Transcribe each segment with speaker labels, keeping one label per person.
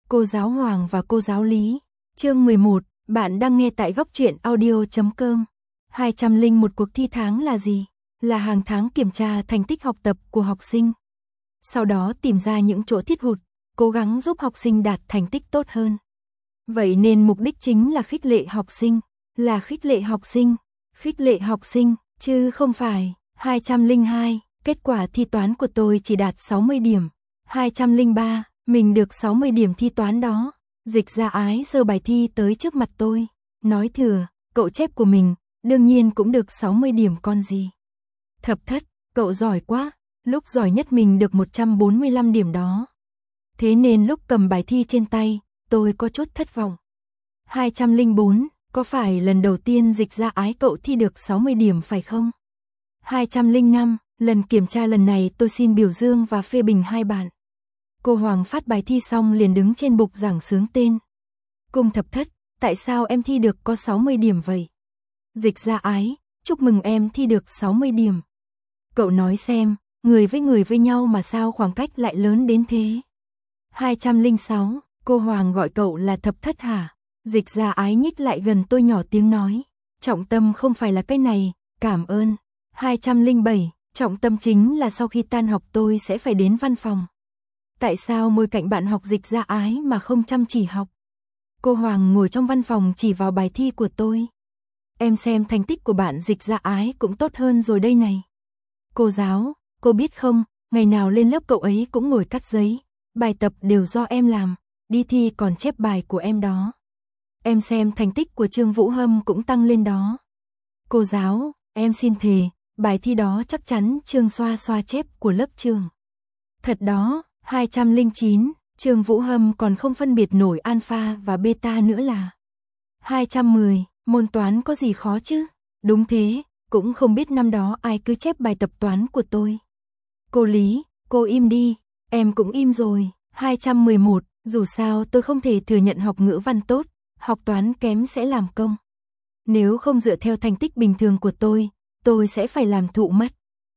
Speaker 1: Cô giáo Hoàng và cô giáo Lý. Chương 11, bạn đang nghe tại góc truyện audio.com. 201 cuộc thi tháng là gì? Là hàng tháng kiểm tra thành tích học tập của học sinh. Sau đó tìm ra những chỗ thiếu hụt, cố gắng giúp học sinh đạt thành tích tốt hơn. Vậy nên mục đích chính là khích lệ học sinh, là khích lệ học sinh, chứ không phải. 202, kết quả thi toán của tôi chỉ đạt 60 điểm. 203, mình được 60 điểm thi toán đó. Dịch Gia Ái giơ bài thi tới trước mặt tôi, nói thừa, cậu chép của mình, đương nhiên cũng được 60 điểm con gì. Thập Thất, cậu giỏi quá, lúc giỏi nhất mình được 145 điểm đó. Thế nên lúc cầm bài thi trên tay, tôi có chút thất vọng. 204, có phải lần đầu tiên Dịch Gia Ái cậu thi được 60 điểm phải không? 205, lần kiểm tra lần này tôi xin biểu dương và phê bình hai bạn. Cô Hoàng phát bài thi xong liền đứng trên bục giảng xướng tên. Cung Thập Thất, tại sao em thi được có 60 điểm vậy? Dịch Gia Ái, chúc mừng em thi được 60 điểm. Cậu nói xem, người với nhau mà sao khoảng cách lại lớn đến thế? 206, cô Hoàng gọi cậu là Thập Thất hả? Dịch Gia Ái nhích lại gần tôi nhỏ tiếng nói. Trọng tâm không phải là cái này, cảm ơn. 207, trọng tâm chính là sau khi tan học tôi sẽ phải đến văn phòng. Tại sao ngồi cạnh bạn học Dịch Gia Ái mà không chăm chỉ học? Cô Hoàng ngồi trong văn phòng chỉ vào bài thi của tôi. Em xem thành tích của bạn Dịch Gia Ái cũng tốt hơn rồi đây này. Cô giáo, cô biết không, ngày nào lên lớp cậu ấy cũng ngồi cắt giấy, bài tập đều do em làm, đi thi còn chép bài của em đó. Em xem thành tích của Trương Vũ Hâm cũng tăng lên đó. Cô giáo, em xin thề, bài thi đó chắc chắn Trương Xoa Xoa chép của lớp Trương. Thật đó. 209, Trương Vũ Hâm còn không phân biệt nổi alpha và beta nữa là. 210, môn toán có gì khó chứ? Đúng thế, cũng không biết năm đó ai cứ chép bài tập toán của tôi. Cô Lý, cô im đi, em cũng im rồi. 211, dù sao tôi không thể thừa nhận học ngữ văn tốt, học toán kém sẽ làm công. Nếu không dựa theo thành tích bình thường của tôi sẽ phải làm thụ mất.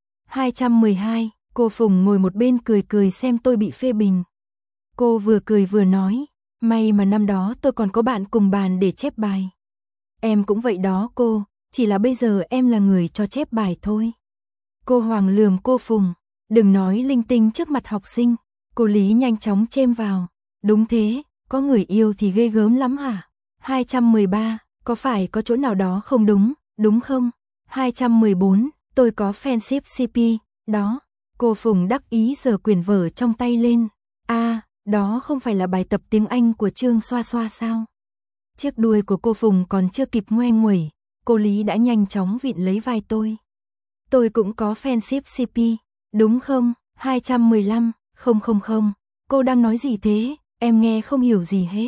Speaker 1: 212, cô Phùng ngồi một bên cười xem tôi bị phê bình. Cô vừa cười vừa nói, may mà năm đó tôi còn có bạn cùng bàn để chép bài. Em cũng vậy đó cô, chỉ là bây giờ em là người cho chép bài thôi. Cô Hoàng lườm cô Phùng, đừng nói linh tinh trước mặt học sinh. Cô Lý nhanh chóng chêm vào, đúng thế, có người yêu thì ghê gớm lắm hả? 213, có phải có chỗ nào đó không đúng, đúng không? 214, tôi có fanship CP, đó. Cô Phùng đắc ý giở quyển vở trong tay lên. Đó không phải là bài tập tiếng Anh của Trương Xoa Xoa sao? Chiếc đuôi của cô Phùng còn chưa kịp ngoe nguẩy, cô Lý đã nhanh chóng vịn lấy vai tôi. Tôi cũng có fanship CP, đúng không? 215, không, cô đang nói gì thế? Em nghe không hiểu gì hết.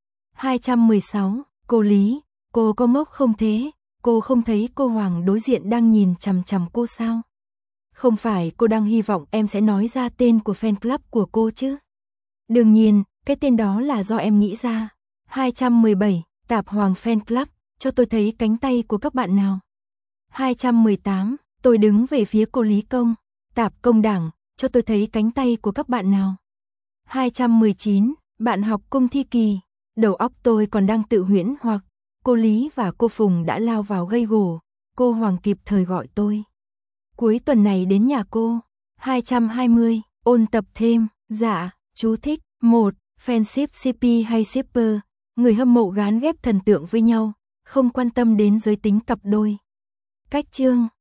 Speaker 1: 216, cô Lý, cô có ngốc không thế? Cô không thấy cô Hoàng đối diện đang nhìn chằm chằm cô sao? Không phải cô đang hy vọng em sẽ nói ra tên của fan club của cô chứ? Đương nhiên, cái tên đó là do em nghĩ ra. 217, Tạp Hoàng fan club, cho tôi thấy cánh tay của các bạn nào. 218, tôi đứng về phía cô Lý Công. Tạp Công Đảng, cho tôi thấy cánh tay của các bạn nào. 219, bạn học Cung Thi Kỳ. Đầu óc tôi còn đang tự huyễn hoặc. Cô Lý và cô Phùng đã lao vào gây gổ. Cô Hoàng kịp thời gọi tôi. Cuối tuần này đến nhà cô. 220, ôn tập thêm. Dạ, chú thích. 1. Fanship CP hay shipper, người hâm mộ gán ghép thần tượng với nhau, không quan tâm đến giới tính cặp đôi. Cách chương